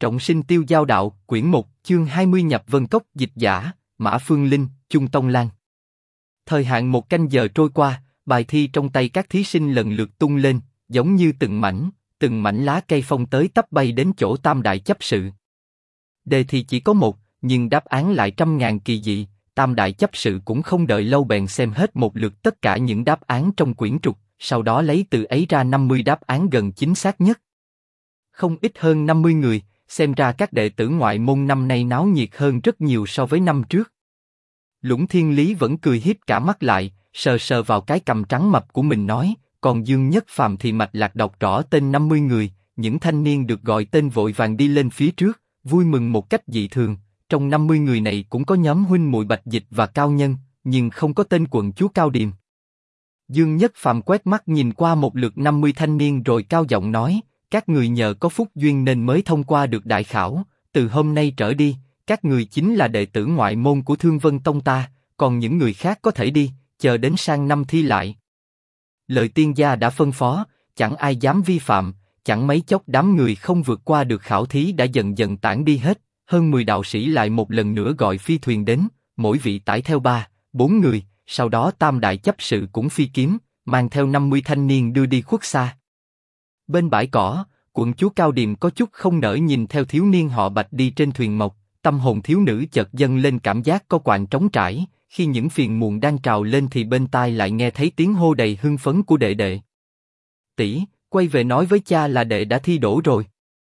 Trọng sinh tiêu giao đạo, quyển 1, chương 20 Nhập Vân Cốc, dịch giả, Mã Phương Linh, Chung Tông Lan. Thời hạn 1 canh giờ trôi qua, bài thi trong tay các thí sinh lần lượt tung lên, giống như từng mảnh lá cây phong tới tấp bay đến chỗ Tam Đại chấp sự. Đề thì chỉ có một, nhưng đáp án lại trăm ngàn kỳ dị. Tam Đại chấp sự cũng không đợi lâu bèn xem hết một lượt tất cả những đáp án trong quyển trục, sau đó lấy từ ấy ra 50 đáp án gần chính xác nhất. Không ít hơn 50 người, xem ra các đệ tử ngoại môn năm nay náo nhiệt hơn rất nhiều so với năm trước. Lũng Thiên Lý vẫn cười híp cả mắt lại, sờ sờ vào cái cằm trắng mập của mình nói, còn Dương Nhất Phàm thì mạch lạc đọc rõ tên 50 người, những thanh niên được gọi tên vội vàng đi lên phía trước, vui mừng một cách dị thường. Trong 50 người này cũng có nhóm huynh muội Bạch Dịch và Cao Nhân, nhưng không có tên quận chúa Cao Điềm. Dương Nhất Phàm quét mắt nhìn qua một lượt 50 thanh niên rồi cao giọng nói, các người nhờ có phúc duyên nên mới thông qua được đại khảo, từ hôm nay trở đi, các người chính là đệ tử ngoại môn của Thương Vân Tông ta, còn những người khác có thể đi, chờ đến sang năm thi lại. Lời tiên gia đã phân phó, chẳng ai dám vi phạm, chẳng mấy chốc đám người không vượt qua được khảo thí đã dần dần tản đi hết. Hơn 10 đạo sĩ lại một lần nữa gọi phi thuyền đến, mỗi vị tải theo 3-4 người, sau đó Tam Đại chấp sự cũng phi kiếm, mang theo 50 thanh niên đưa đi khuất xa. Bên bãi cỏ, quận chúa Cao Điềm có chút không nỡ nhìn theo thiếu niên họ Bạch đi trên thuyền mộc, tâm hồn thiếu nữ chợt dâng lên cảm giác có quạnh trống trải, khi những phiền muộn đang trào lên thì bên tai lại nghe thấy tiếng hô đầy hưng phấn của đệ đệ. Tỷ, quay về nói với cha là đệ đã thi đỗ rồi.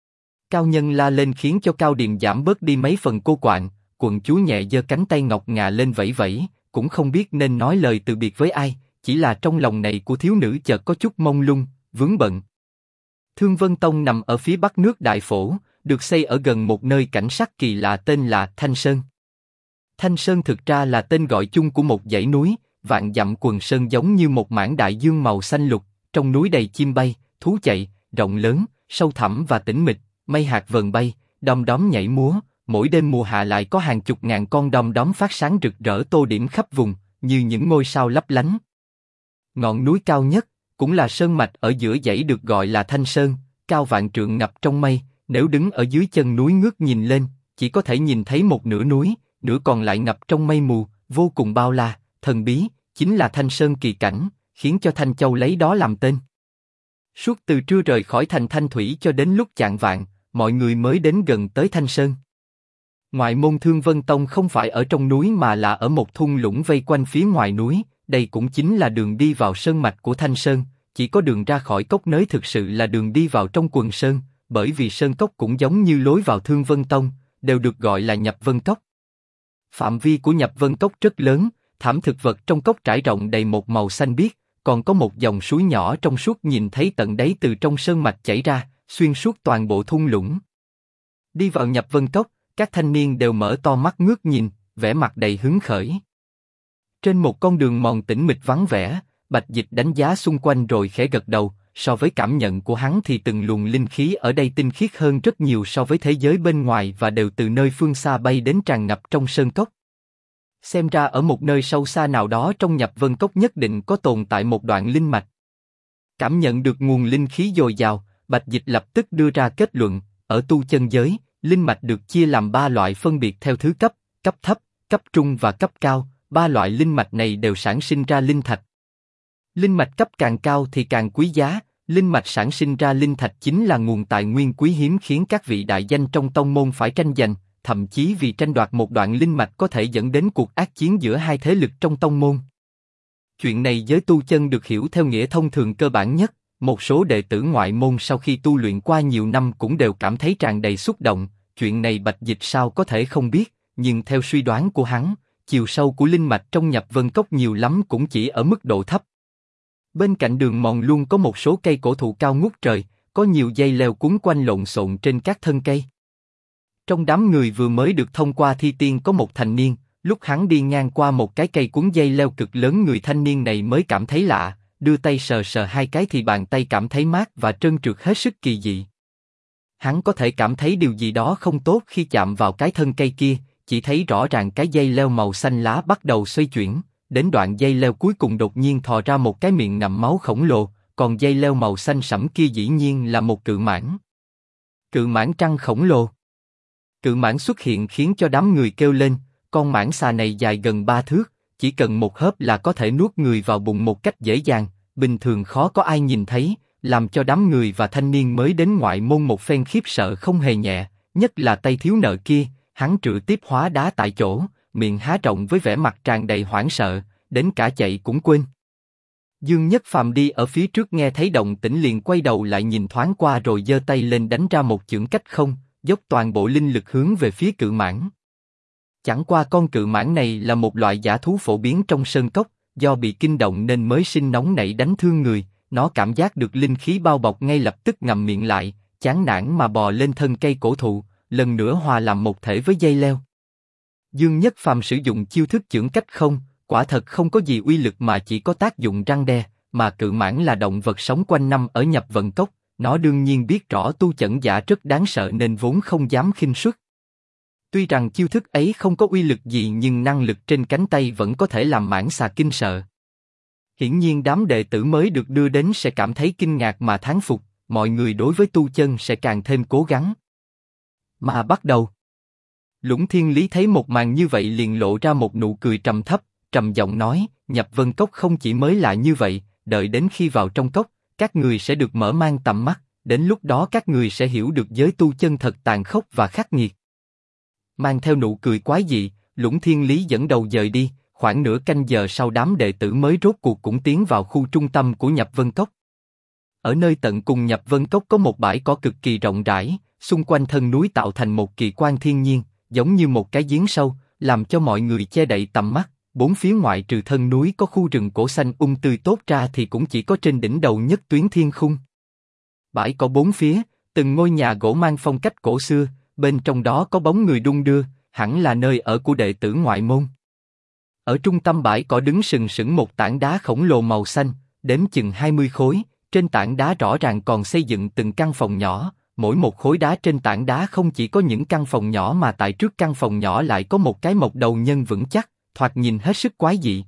Cao Nhân la lên khiến cho Cao Điềm giảm bớt đi mấy phần cô quạnh, quận chúa nhẹ giơ cánh tay ngọc ngà lên vẫy vẫy, cũng không biết nên nói lời từ biệt với ai, chỉ là trong lòng này của thiếu nữ chợt có chút mông lung, vướng bận. Thương Vân Tông nằm ở phía bắc nước Đại Phổ, được xây ở gần một nơi cảnh sắc kỳ lạ tên là Thanh Sơn. Thanh Sơn thực ra là tên gọi chung của một dãy núi, vạn dặm quần sơn giống như một mảng đại dương màu xanh lục, trong núi đầy chim bay, thú chạy, rộng lớn, sâu thẳm và tĩnh mịch. Mây hạt vờn bay, đom đóm nhảy múa, mỗi đêm mùa hạ lại có hàng chục ngàn con đom đóm phát sáng rực rỡ tô điểm khắp vùng, như những ngôi sao lấp lánh. Ngọn núi cao nhất, cũng là sơn mạch ở giữa dãy được gọi là Thanh Sơn, cao vạn trượng ngập trong mây, nếu đứng ở dưới chân núi ngước nhìn lên, chỉ có thể nhìn thấy một nửa núi, nửa còn lại ngập trong mây mù, vô cùng bao la, thần bí, chính là Thanh Sơn kỳ cảnh, khiến cho Thanh Châu lấy đó làm tên. Suốt từ trưa rời khỏi thành Thanh Thủy cho đến lúc chạng vạng, mọi người mới đến gần tới Thanh Sơn. Ngoại môn Thương Vân Tông không phải ở trong núi mà là ở một thung lũng vây quanh phía ngoài núi, đây cũng chính là đường đi vào sơn mạch của Thanh Sơn, chỉ có đường ra khỏi cốc nới thực sự là đường đi vào trong quần sơn, bởi vì sơn cốc cũng giống như lối vào Thương Vân Tông, đều được gọi là Nhập Vân Cốc. Phạm vi của Nhập Vân Cốc rất lớn, thảm thực vật trong cốc trải rộng đầy một màu xanh biếc, còn có một dòng suối nhỏ trong suốt nhìn thấy tận đáy từ trong sơn mạch chảy ra, xuyên suốt toàn bộ thung lũng. Đi vào Nhập Vân Cốc, các thanh niên đều mở to mắt ngước nhìn, vẻ mặt đầy hứng khởi. Trên một con đường mòn tĩnh mịch vắng vẻ, Bạch Dịch đánh giá xung quanh rồi khẽ gật đầu, so với cảm nhận của hắn thì từng luồng linh khí ở đây tinh khiết hơn rất nhiều so với thế giới bên ngoài và đều từ nơi phương xa bay đến tràn ngập trong sơn cốc. Xem ra ở một nơi sâu xa nào đó trong Nhập Vân Cốc nhất định có tồn tại một đoạn linh mạch. Cảm nhận được nguồn linh khí dồi dào, Bạch Dịch lập tức đưa ra kết luận, ở tu chân giới, linh mạch được chia làm 3 loại phân biệt theo thứ cấp, cấp thấp, cấp trung và cấp cao, 3 loại linh mạch này đều sản sinh ra linh thạch. Linh mạch cấp càng cao thì càng quý giá, linh mạch sản sinh ra linh thạch chính là nguồn tài nguyên quý hiếm khiến các vị đại danh trong tông môn phải tranh giành, thậm chí vì tranh đoạt một đoạn linh mạch có thể dẫn đến cuộc ác chiến giữa hai thế lực trong tông môn. Chuyện này giới tu chân được hiểu theo nghĩa thông thường cơ bản nhất. Một số đệ tử ngoại môn sau khi tu luyện qua nhiều năm cũng đều cảm thấy tràn đầy xúc động, chuyện này Bạch Dịch sao có thể không biết, nhưng theo suy đoán của hắn, chiều sâu của linh mạch trong Nhập Vân Cốc nhiều lắm cũng chỉ ở mức độ thấp. Bên cạnh đường mòn luôn có một số cây cổ thụ cao ngút trời, có nhiều dây leo quấn quanh lộn xộn trên các thân cây. Trong đám người vừa mới được thông qua thi tiên có một thanh niên, lúc hắn đi ngang qua một cái cây quấn dây leo cực lớn người thanh niên này mới cảm thấy lạ. Đưa tay sờ sờ hai cái thì bàn tay cảm thấy mát và trơn trượt hết sức kỳ dị. Hắn có thể cảm thấy điều gì đó không tốt khi chạm vào cái thân cây kia, chỉ thấy rõ ràng cái dây leo màu xanh lá bắt đầu xoay chuyển, đến đoạn dây leo cuối cùng đột nhiên thò ra một cái miệng ngậm máu khổng lồ, còn dây leo màu xanh sẫm kia dĩ nhiên là một cự mãng. Cự mãng trăng khổng lồ. Cự mãng xuất hiện khiến cho đám người kêu lên, con mãng xà này dài gần 3 thước, chỉ cần một hớp là có thể nuốt người vào bụng một cách dễ dàng, bình thường khó có ai nhìn thấy, làm cho đám người và thanh niên mới đến ngoại môn một phen khiếp sợ không hề nhẹ, nhất là tay thiếu nợ kia, hắn trực tiếp hóa đá tại chỗ, miệng há rộng với vẻ mặt tràn đầy hoảng sợ, đến cả chạy cũng quên. Dương Nhất Phàm đi ở phía trước nghe thấy động tĩnh liền quay đầu lại nhìn thoáng qua rồi giơ tay lên đánh ra một chưởng cách không, dốc toàn bộ linh lực hướng về phía cự mãng. Chẳng qua con cự mãng này là một loại dã thú phổ biến trong sơn cốc, do bị kinh động nên mới sinh nóng nảy đánh thương người, nó cảm giác được linh khí bao bọc ngay lập tức ngậm miệng lại, chán nản mà bò lên thân cây cổ thụ, lần nữa hòa làm một thể với dây leo. Dương Nhất Phàm sử dụng chiêu thức chưởng cách không, quả thật không có gì uy lực mà chỉ có tác dụng răn đe, mà cự mãng là động vật sống quanh năm ở nhập vận cốc, nó đương nhiên biết rõ tu chẩn giả rất đáng sợ nên vốn không dám khinh suất. Tuy rằng chiêu thức ấy không có uy lực gì nhưng năng lực trên cánh tay vẫn có thể làm mãng xà kinh sợ. Hiển nhiên đám đệ tử mới được đưa đến sẽ cảm thấy kinh ngạc mà thán phục, mọi người đối với tu chân sẽ càng thêm cố gắng. Mà bắt đầu. Lũng Thiên Lý thấy một màn như vậy liền lộ ra một nụ cười trầm thấp, trầm giọng nói, nhập vân cốc không chỉ mới lạ như vậy, đợi đến khi vào trong cốc, các người sẽ được mở mang tầm mắt, đến lúc đó các người sẽ hiểu được giới tu chân thật tàn khốc và khắc nghiệt. Mang theo nụ cười quái dị, Lũng Thiên Lý dẫn đầu dời đi, khoảng nửa canh giờ sau đám đệ tử mới rốt cuộc cũng tiến vào khu trung tâm của nhập vân cốc. Ở nơi tận cùng nhập vân cốc có một bãi cỏ cực kỳ rộng rãi, xung quanh thân núi tạo thành một kỳ quan thiên nhiên, giống như một cái giếng sâu, làm cho mọi người che đậy tầm mắt. Bốn phía ngoại trừ thân núi có khu rừng cổ xanh tươi tốt ra thì cũng chỉ có trên đỉnh đầu nhất tuyến thiên khung. Bãi cỏ bốn phía, từng ngôi nhà gỗ mang phong cách cổ xưa, bên trong đó có bóng người đung đưa, hẳn là nơi ở của đệ tử ngoại môn. Ở trung tâm bãi cỏ đứng sừng sững một tảng đá khổng lồ màu xanh, đếm chừng 20 khối, trên tảng đá rõ ràng còn xây dựng từng căn phòng nhỏ, mỗi một khối đá trên tảng đá không chỉ có những căn phòng nhỏ mà tại trước căn phòng nhỏ lại có một cái mộc đầu nhân vững chắc, thoạt nhìn hết sức quái dị.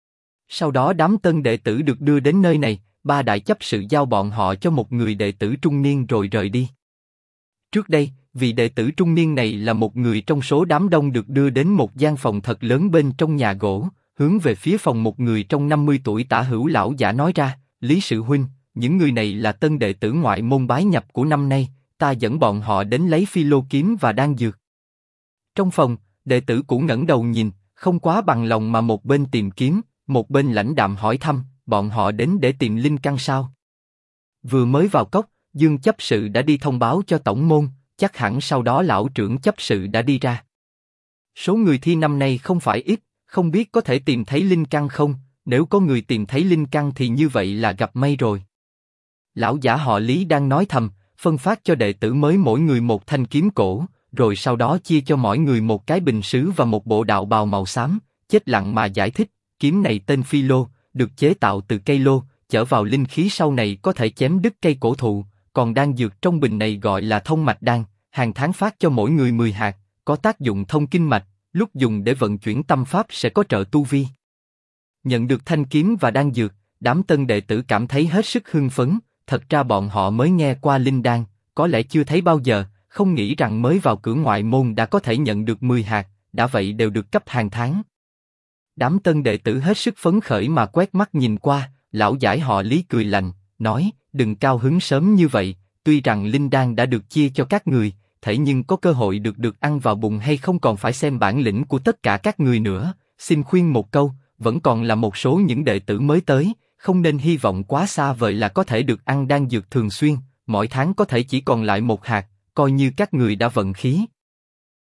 Sau đó đám tân đệ tử được đưa đến nơi này, ba đại chấp sự giao bọn họ cho một người đệ tử trung niên rồi rời đi. Trước đây, vị đệ tử trung niên này là một người trong số đám đông được đưa đến một gian phòng thật lớn bên trong nhà gỗ, hướng về phía phòng một người trong 50 tuổi tả hữu lão giả nói ra, Lý Sự Huynh, những người này là tân đệ tử ngoại môn bái nhập của năm nay, ta dẫn bọn họ đến lấy phi lô kiếm và đan dược. Trong phòng, đệ tử cũ ngẩng đầu nhìn, không quá bằng lòng mà một bên tìm kiếm, một bên lãnh đạm hỏi thăm, bọn họ đến để tìm linh căn sao? Vừa mới vào cốc, Dương chấp sự đã đi thông báo cho tổng môn, chắc hẳn sau đó lão trưởng chấp sự đã đi ra. Số người thi năm nay không phải ít, không biết có thể tìm thấy linh căn không? Nếu có người tìm thấy linh căn thì như vậy là gặp may rồi. Lão giả họ Lý đang nói thầm, phân phát cho đệ tử mới mỗi người một thanh kiếm cổ, rồi sau đó chia cho mỗi người một cái bình sứ và một bộ đạo bào màu xám, chết lặng mà giải thích, kiếm này tên phi lô, được chế tạo từ cây lô, chở vào linh khí sau này có thể chém đứt cây cổ thụ, còn đan dược trong bình này gọi là thông mạch đan, hàng tháng phát cho mỗi người 10 hạt, có tác dụng thông kinh mạch, lúc dùng để vận chuyển tâm pháp sẽ có trợ tu vi. Nhận được thanh kiếm và đan dược, đám tân đệ tử cảm thấy hết sức hưng phấn, thật ra bọn họ mới nghe qua linh đan, có lẽ chưa thấy bao giờ, không nghĩ rằng mới vào cửa ngoại môn đã có thể nhận được 10 hạt, đã vậy đều được cấp hàng tháng. Đám tân đệ tử hết sức phấn khởi mà quét mắt nhìn qua, lão giải họ Lý cười lạnh, nói, đừng cao hứng sớm như vậy, tuy rằng linh đan đã được chia cho các người, thế nhưng có cơ hội được ăn vào bụng hay không còn phải xem bản lĩnh của tất cả các người nữa, xin khuyên một câu, vẫn còn là một số những đệ tử mới tới, không nên hy vọng quá xa vời là có thể được ăn đan dược thường xuyên, mỗi tháng có thể chỉ còn lại một hạt, coi như các người đã vận khí.